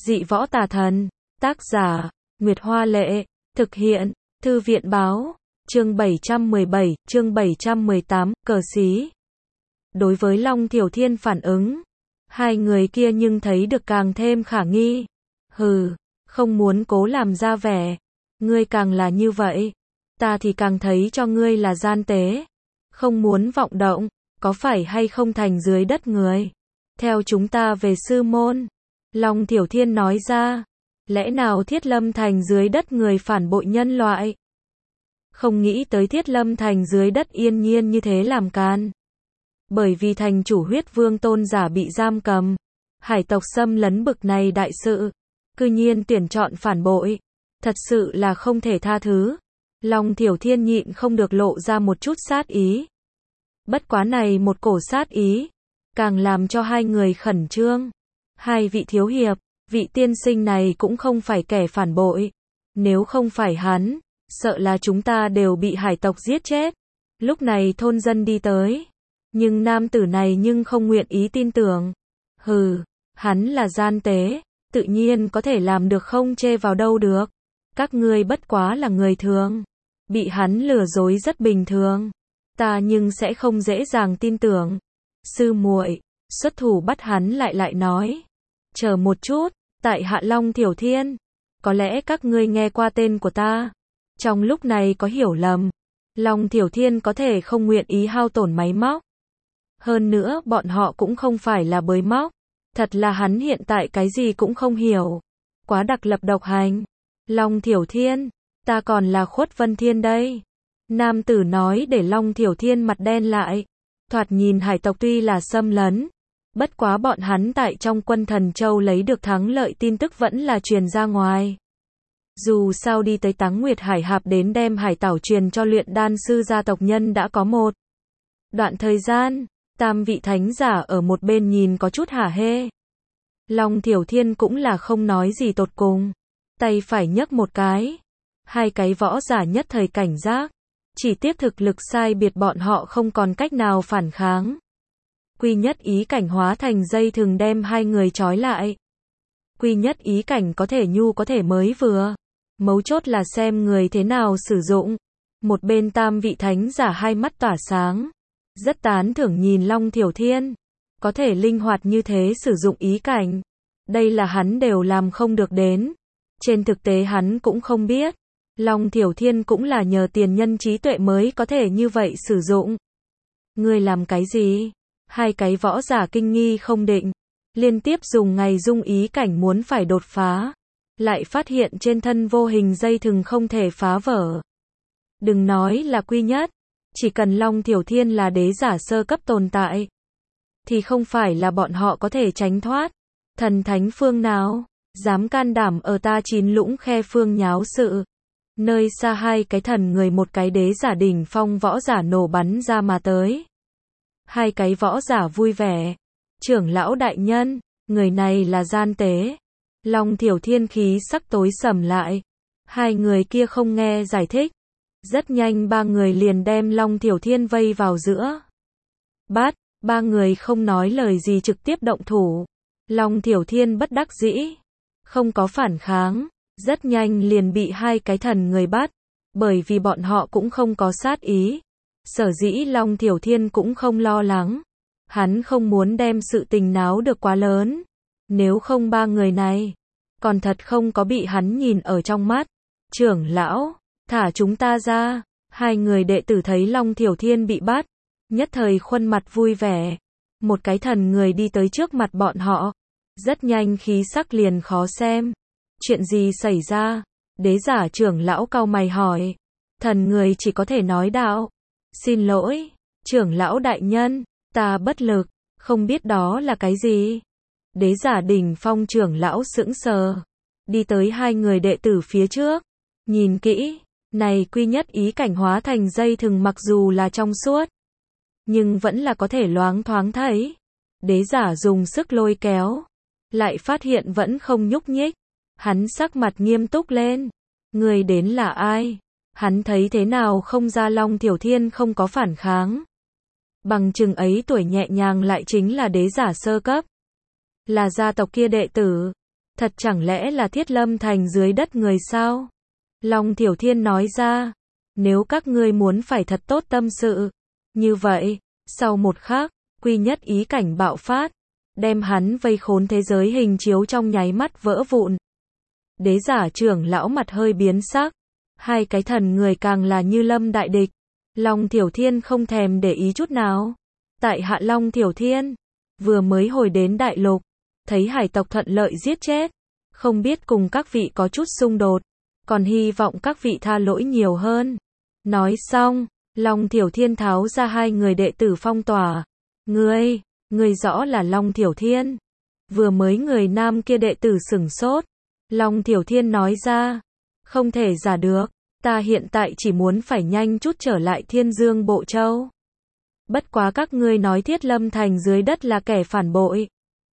Dị võ tà thần, tác giả, Nguyệt Hoa Lệ, thực hiện, Thư viện báo, chương 717, chương 718, cờ xí. Đối với Long Thiểu Thiên phản ứng, hai người kia nhưng thấy được càng thêm khả nghi. Hừ, không muốn cố làm ra vẻ, ngươi càng là như vậy, ta thì càng thấy cho ngươi là gian tế. Không muốn vọng động, có phải hay không thành dưới đất người. Theo chúng ta về sư môn. Long Thiểu Thiên nói ra, lẽ nào Thiết Lâm Thành dưới đất người phản bội nhân loại? Không nghĩ tới Thiết Lâm Thành dưới đất yên nhiên như thế làm can. Bởi vì thành chủ Huyết Vương tôn giả bị giam cầm, hải tộc xâm lấn bực này đại sự, cư nhiên tuyển chọn phản bội, thật sự là không thể tha thứ. Long Thiểu Thiên nhịn không được lộ ra một chút sát ý. Bất quá này một cổ sát ý, càng làm cho hai người khẩn trương. Hai vị thiếu hiệp, vị tiên sinh này cũng không phải kẻ phản bội. Nếu không phải hắn, sợ là chúng ta đều bị hải tộc giết chết. Lúc này thôn dân đi tới. Nhưng nam tử này nhưng không nguyện ý tin tưởng. Hừ, hắn là gian tế, tự nhiên có thể làm được không chê vào đâu được. Các ngươi bất quá là người thường. Bị hắn lừa dối rất bình thường. Ta nhưng sẽ không dễ dàng tin tưởng. Sư muội, xuất thủ bắt hắn lại nói. Chờ một chút, tại hạ Long Thiểu Thiên. Có lẽ các ngươi nghe qua tên của ta. Trong lúc này có hiểu lầm. Long Thiểu Thiên có thể không nguyện ý hao tổn máy móc. Hơn nữa bọn họ cũng không phải là bới móc. Thật là hắn hiện tại cái gì cũng không hiểu. Quá đặc lập độc hành. Long Thiểu Thiên, ta còn là Khuất Vân Thiên đây. Nam tử nói để Long Thiểu Thiên mặt đen lại. Thoạt nhìn hải tộc tuy là xâm lấn. Bất quá bọn hắn tại trong quân Thần Châu lấy được thắng lợi tin tức vẫn là truyền ra ngoài. Dù sao đi tới Táng Nguyệt Hải Hạp đến đem hải tảo truyền cho luyện đan sư gia tộc nhân đã có một đoạn thời gian. Tam vị thánh giả ở một bên nhìn có chút hả hê. Long Thiểu Thiên cũng là không nói gì tột cùng. Tay phải nhấc một cái. Hai cái võ giả nhất thời cảnh giác. Chỉ tiếc thực lực sai biệt bọn họ không còn cách nào phản kháng. Quy nhất ý cảnh hóa thành dây thừng đem hai người trói lại. Quy nhất ý cảnh có thể nhu có thể mới vừa. Mấu chốt là xem người thế nào sử dụng. Một bên tam vị thánh giả hai mắt tỏa sáng. Rất tán thưởng nhìn Long Thiểu Thiên. Có thể linh hoạt như thế sử dụng ý cảnh. Đây là hắn đều làm không được đến. Trên thực tế hắn cũng không biết. Long Thiểu Thiên cũng là nhờ tiền nhân trí tuệ mới có thể như vậy sử dụng. Ngươi làm cái gì? Hai cái võ giả kinh nghi không định. Liên tiếp dùng ngày dung ý cảnh muốn phải đột phá. Lại phát hiện trên thân vô hình dây thừng không thể phá vỡ. Đừng nói là quy nhất. Chỉ cần Long Thiểu Thiên là đế giả sơ cấp tồn tại. Thì không phải là bọn họ có thể tránh thoát. Thần thánh phương nào? Dám can đảm ở ta Chín Lũng Khe phương nháo sự. Nơi xa hai cái thần người một cái đế giả đỉnh phong võ giả nổ bắn ra mà tới. Hai cái võ giả vui vẻ. Trưởng lão đại nhân, người này là gian tế. Long Thiểu Thiên khí sắc tối sầm lại. Hai người kia không nghe giải thích. Rất nhanh ba người liền đem Long Thiểu Thiên vây vào giữa. Bắt, ba người không nói lời gì trực tiếp động thủ. Long Thiểu Thiên bất đắc dĩ. Không có phản kháng. Rất nhanh liền bị hai cái thần người bắt. Bởi vì bọn họ cũng không có sát ý. Sở dĩ Long Thiểu Thiên cũng không lo lắng. Hắn không muốn đem sự tình náo được quá lớn. Nếu không ba người này. Còn thật không có bị hắn nhìn ở trong mắt. Trưởng lão, thả chúng ta ra. Hai người đệ tử thấy Long Thiểu Thiên bị bắt. Nhất thời khuôn mặt vui vẻ. Một cái thần người đi tới trước mặt bọn họ. Rất nhanh khí sắc liền khó xem. Chuyện gì xảy ra? Đế giả trưởng lão cau mày hỏi. Thần người chỉ có thể nói đạo. Xin lỗi, trưởng lão đại nhân, ta bất lực, không biết đó là cái gì. Đế giả đỉnh phong trưởng lão sững sờ. Đi tới hai người đệ tử phía trước. Nhìn kỹ, này quy nhất ý cảnh hóa thành dây thừng mặc dù là trong suốt. Nhưng vẫn là có thể loáng thoáng thấy. Đế giả dùng sức lôi kéo. Lại phát hiện vẫn không nhúc nhích. Hắn sắc mặt nghiêm túc lên. Người đến là ai? Hắn thấy thế nào không ra Long Thiểu Thiên không có phản kháng. Bằng chừng ấy tuổi nhẹ nhàng lại chính là đế giả sơ cấp. Là gia tộc kia đệ tử. Thật chẳng lẽ là Thiết Lâm Thành dưới đất người sao? Long Thiểu Thiên nói ra, nếu các ngươi muốn phải thật tốt tâm sự. Như vậy, sau một khắc, quy nhất ý cảnh bạo phát, đem hắn vây khốn thế giới hình chiếu trong nháy mắt vỡ vụn. Đế giả trưởng lão mặt hơi biến sắc, hai cái thần người càng là như lâm đại địch. Long Thiểu Thiên không thèm để ý chút nào. Tại hạ Long Thiểu Thiên, vừa mới hồi đến đại lục, thấy hải tộc thuận lợi giết chết, không biết cùng các vị có chút xung đột, còn hy vọng các vị tha lỗi nhiều hơn. Nói xong, Long Thiểu Thiên tháo ra hai người đệ tử phong tỏa. Ngươi rõ là Long Thiểu Thiên. Vừa mới người nam kia đệ tử sửng sốt. Long Thiểu Thiên nói ra, không thể giả được, ta hiện tại chỉ muốn phải nhanh chút trở lại Thiên Dương Bộ Châu. Bất quá các ngươi nói Thiết Lâm Thành dưới đất là kẻ phản bội.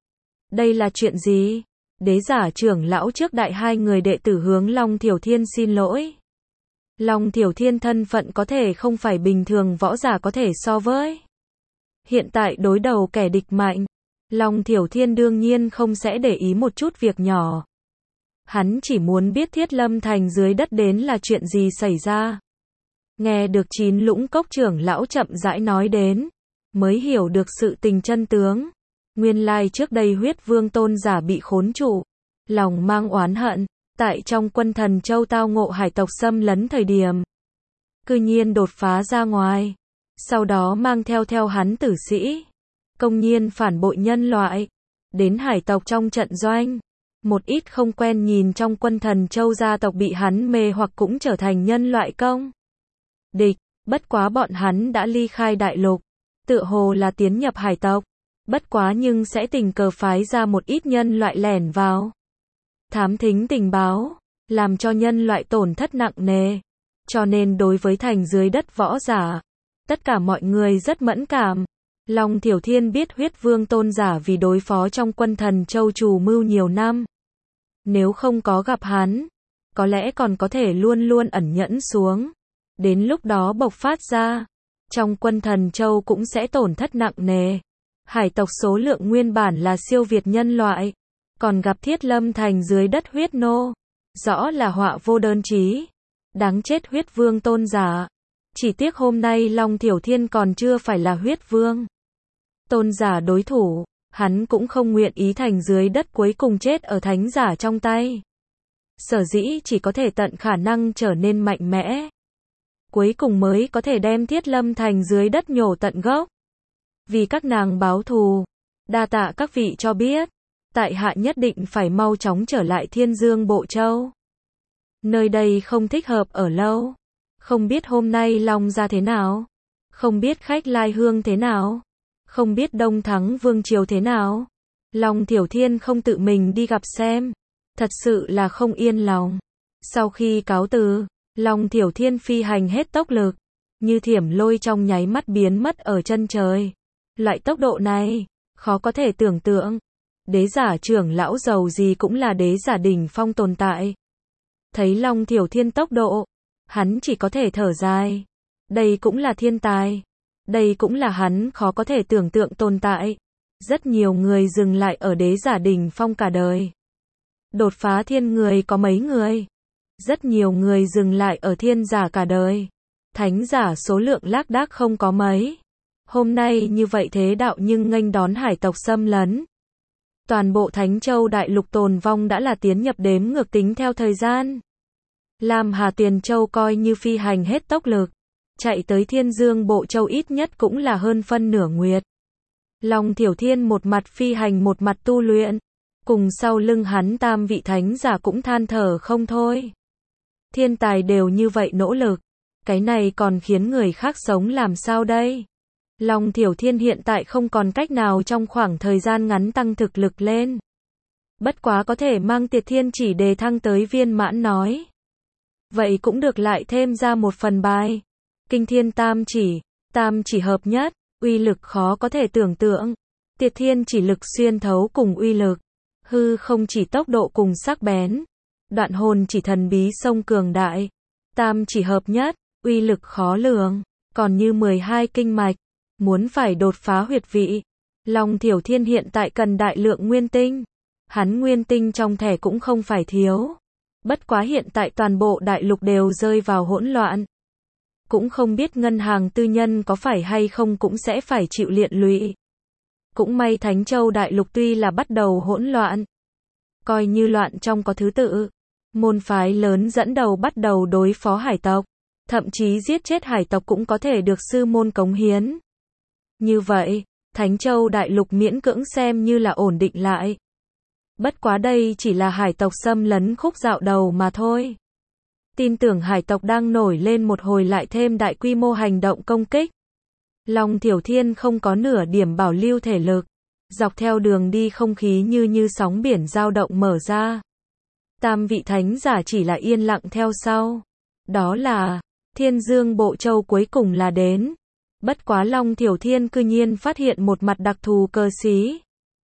Đây là chuyện gì? Đế giả trưởng lão trước đại hai người đệ tử hướng Long Thiểu Thiên xin lỗi. Long Thiểu Thiên thân phận có thể không phải bình thường võ giả có thể so với. Hiện tại đối đầu kẻ địch mạnh, Long Thiểu Thiên đương nhiên không sẽ để ý một chút việc nhỏ. Hắn chỉ muốn biết Thiết Lâm Thành dưới đất đến là chuyện gì xảy ra. Nghe được Chín Lũng Cốc trưởng lão chậm rãi nói đến, mới hiểu được sự tình chân tướng. Nguyên lai trước đây Huyết Vương tôn giả bị khốn trụ, lòng mang oán hận, tại trong Quân Thần Châu tao ngộ hải tộc xâm lấn thời điểm, cư nhiên đột phá ra ngoài, sau đó mang theo hắn tử sĩ, công nhiên phản bội nhân loại, đến hải tộc trong trận doanh. Một ít không quen nhìn trong Quân Thần Châu gia tộc bị hắn mê hoặc cũng trở thành nhân loại công địch, bất quá bọn hắn đã ly khai đại lục, tựa hồ là tiến nhập hải tộc, bất quá nhưng sẽ tình cờ phái ra một ít nhân loại lẻn vào, thám thính tình báo, làm cho nhân loại tổn thất nặng nề, cho nên đối với thành dưới đất võ giả, tất cả mọi người rất mẫn cảm. Long Thiểu Thiên biết Huyết Vương tôn giả vì đối phó trong Quân Thần Châu trù mưu nhiều năm. Nếu không có gặp hắn, có lẽ còn có thể luôn luôn ẩn nhẫn xuống. Đến lúc đó bộc phát ra, trong Quân Thần Châu cũng sẽ tổn thất nặng nề. Hải tộc số lượng nguyên bản là siêu việt nhân loại, còn gặp Thiết Lâm Thành dưới đất huyết nô, rõ là họa vô đơn chí. Đáng chết Huyết Vương tôn giả. Chỉ tiếc hôm nay Long Thiểu Thiên còn chưa phải là Huyết Vương tôn giả đối thủ, hắn cũng không nguyện ý thành dưới đất cuối cùng chết ở thánh giả trong tay. Sở dĩ chỉ có thể tận khả năng trở nên mạnh mẽ, cuối cùng mới có thể đem Thiết Lâm Thành dưới đất nhổ tận gốc. Vì các nàng báo thù, đa tạ các vị cho biết, tại hạ nhất định phải mau chóng trở lại Thiên Dương Bộ Châu. Nơi đây không thích hợp ở lâu. Không biết hôm nay Long gia thế nào, không biết Khách Lai Hương thế nào, không biết Đông Thắng Vương Triều thế nào. Long Thiểu Thiên không tự mình đi gặp xem, thật sự là không yên lòng. Sau khi cáo từ, Long Thiểu Thiên phi hành hết tốc lực, như thiểm lôi trong nháy mắt biến mất ở chân trời. Loại tốc độ này, khó có thể tưởng tượng. Đế giả trưởng lão giàu gì cũng là đế giả đỉnh phong tồn tại. Thấy Long Thiểu Thiên tốc độ, hắn chỉ có thể thở dài. Đây cũng là thiên tài. Đây cũng là hắn khó có thể tưởng tượng tồn tại. Rất nhiều người dừng lại ở đế giả đỉnh phong cả đời. Đột phá thiên người có mấy người. Rất nhiều người dừng lại ở thiên giả cả đời. Thánh giả số lượng lác đác không có mấy. Hôm nay như vậy thế đạo nhưng nghênh đón hải tộc xâm lấn. Toàn bộ Thánh Châu đại lục tồn vong đã là tiến nhập đếm ngược tính theo thời gian. Lam Hà Tuyền Châu coi như phi hành hết tốc lực, chạy tới Thiên Dương Bộ Châu ít nhất cũng là hơn phân nửa nguyệt. Long Thiểu Thiên một mặt phi hành một mặt tu luyện, cùng sau lưng hắn tam vị thánh giả cũng than thở không thôi. Thiên tài đều như vậy nỗ lực, cái này còn khiến người khác sống làm sao đây? Long Thiểu Thiên hiện tại không còn cách nào trong khoảng thời gian ngắn tăng thực lực lên. Bất quá có thể mang Tiệt Thiên Chỉ đề thăng tới viên mãn nói. Vậy cũng được lại thêm ra một phần bài. Kinh Thiên Tam Chỉ hợp nhất, uy lực khó có thể tưởng tượng. Tiệt Thiên Chỉ lực xuyên thấu cùng uy lực, hư không chỉ tốc độ cùng sắc bén. Đoạn hồn chỉ thần bí sông cường đại. Tam chỉ hợp nhất, uy lực khó lường, còn như 12 kinh mạch. Muốn phải đột phá huyệt vị, Long Thiểu Thiên hiện tại cần đại lượng nguyên tinh. Hắn nguyên tinh trong thẻ cũng không phải thiếu. Bất quá hiện tại toàn bộ đại lục đều rơi vào hỗn loạn. Cũng không biết ngân hàng tư nhân có phải hay không cũng sẽ phải chịu liện lụy. Cũng may Thánh Châu đại lục tuy là bắt đầu hỗn loạn, coi như loạn trong có thứ tự. Môn phái lớn dẫn đầu bắt đầu đối phó hải tộc, thậm chí giết chết hải tộc cũng có thể được sư môn cống hiến. Như vậy, Thánh Châu đại lục miễn cưỡng xem như là ổn định lại. Bất quá đây chỉ là hải tộc xâm lấn khúc dạo đầu mà thôi. Tin tưởng hải tộc đang nổi lên một hồi lại thêm đại quy mô hành động công kích. Long Thiểu Thiên không có nửa điểm bảo lưu thể lực. Dọc theo đường đi không khí như sóng biển dao động mở ra. Tam vị thánh giả chỉ là yên lặng theo sau. Đó là, Thiên Dương Bộ Châu cuối cùng là đến. Bất quá Long Thiểu Thiên cư nhiên phát hiện một mặt đặc thù cờ xí.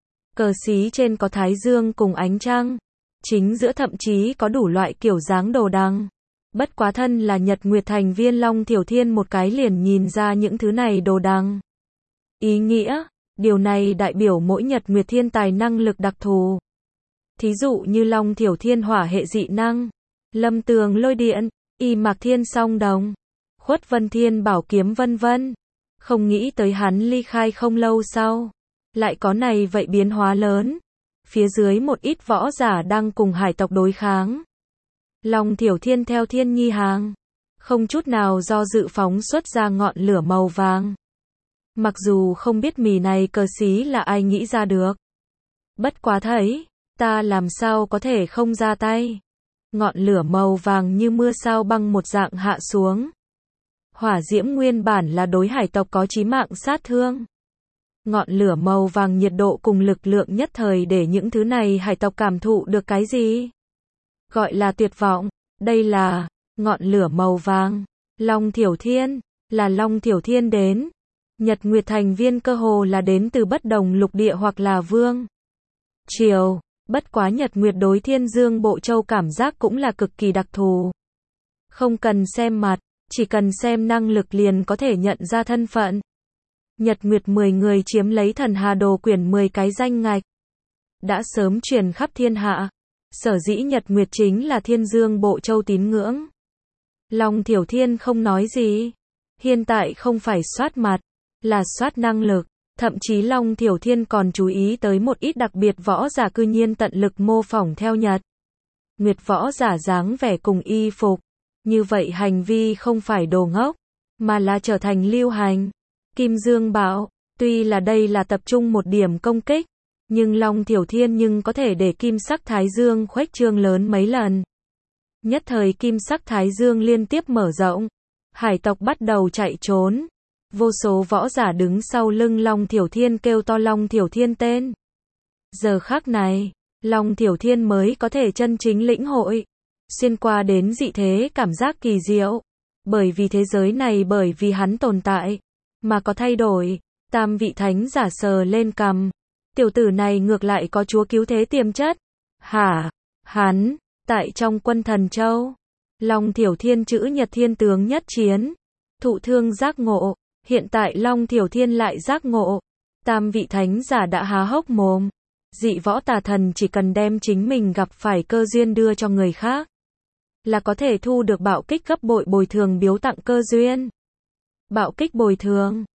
Cờ xí trên có thái dương cùng ánh trăng. Chính giữa thậm chí có đủ loại kiểu dáng đồ đằng. Bất quá thân là Nhật Nguyệt thành viên Long Thiểu Thiên một cái liền nhìn ra những thứ này đồ đằng. Ý nghĩa, điều này đại biểu mỗi Nhật Nguyệt thiên tài năng lực đặc thù. Thí dụ như Long Thiểu Thiên hỏa hệ dị năng, Lâm Tường lôi điện, Y Mạc Thiên song đồng, Khuất Vân Thiên bảo kiếm vân vân. Không nghĩ tới hắn ly khai không lâu sau, lại có này vậy biến hóa lớn. Phía dưới một ít võ giả đang cùng hải tộc đối kháng. Long Thiểu Thiên theo Thiên Nhi hàng, không chút nào do dự phóng xuất ra ngọn lửa màu vàng. Mặc dù không biết mì này cờ xí là ai nghĩ ra được. Bất quá thấy, ta làm sao có thể không ra tay. Ngọn lửa màu vàng như mưa sao băng một dạng hạ xuống. Hỏa diễm nguyên bản là đối hải tộc có chí mạng sát thương. Ngọn lửa màu vàng nhiệt độ cùng lực lượng nhất thời để những thứ này hải tộc cảm thụ được cái gì? Gọi là tuyệt vọng. Đây là ngọn lửa màu vàng. Long Thiểu Thiên, là Long Thiểu Thiên đến. Nhật Nguyệt thành viên cơ hồ là đến từ bất đồng lục địa hoặc là vương triều. Bất quá Nhật Nguyệt đối Thiên Dương Bộ Châu cảm giác cũng là cực kỳ đặc thù. Không cần xem mặt, chỉ cần xem năng lực liền có thể nhận ra thân phận. Nhật Nguyệt 10 người chiếm lấy Thần Hà Đồ quyển 10 cái danh ngạch. Đã sớm truyền khắp thiên hạ. Sở dĩ Nhật Nguyệt chính là Thiên Dương Bộ Châu tín ngưỡng. Long Thiểu Thiên không nói gì. Hiện tại không phải soát mặt, là soát năng lực. Thậm chí Long Thiểu Thiên còn chú ý tới một ít đặc biệt võ giả cư nhiên tận lực mô phỏng theo Nhật Nguyệt võ giả dáng vẻ cùng y phục. Như vậy hành vi không phải đồ ngốc, mà là trở thành lưu hành. Kim Dương bảo, tuy là đây là tập trung một điểm công kích, nhưng Long Thiểu Thiên nhưng có thể để kim sắc thái dương khuếch trương lớn mấy lần. Nhất thời kim sắc thái dương liên tiếp mở rộng, hải tộc bắt đầu chạy trốn. Vô số võ giả đứng sau lưng Long Thiểu Thiên kêu to Long Thiểu Thiên tên. Giờ khắc này, Long Thiểu Thiên mới có thể chân chính lĩnh hội, xuyên qua đến dị thế cảm giác kỳ diệu. Bởi vì thế giới này bởi vì hắn tồn tại, mà có thay đổi. Tam vị thánh giả sờ lên cằm. Tiểu tử này ngược lại có chúa cứu thế tiềm chất. Hả? Hắn, tại trong quân Thần Châu. Long Thiểu Thiên chữ Nhật Thiên tướng nhất chiến. Thụ thương giác ngộ. Hiện tại Long Thiểu Thiên lại giác ngộ. Tam vị thánh giả đã há hốc mồm. Dị võ tà thần chỉ cần đem chính mình gặp phải cơ duyên đưa cho người khác, là có thể thu được bạo kích gấp bội bồi thường biếu tặng cơ duyên. Bạo kích bồi thường.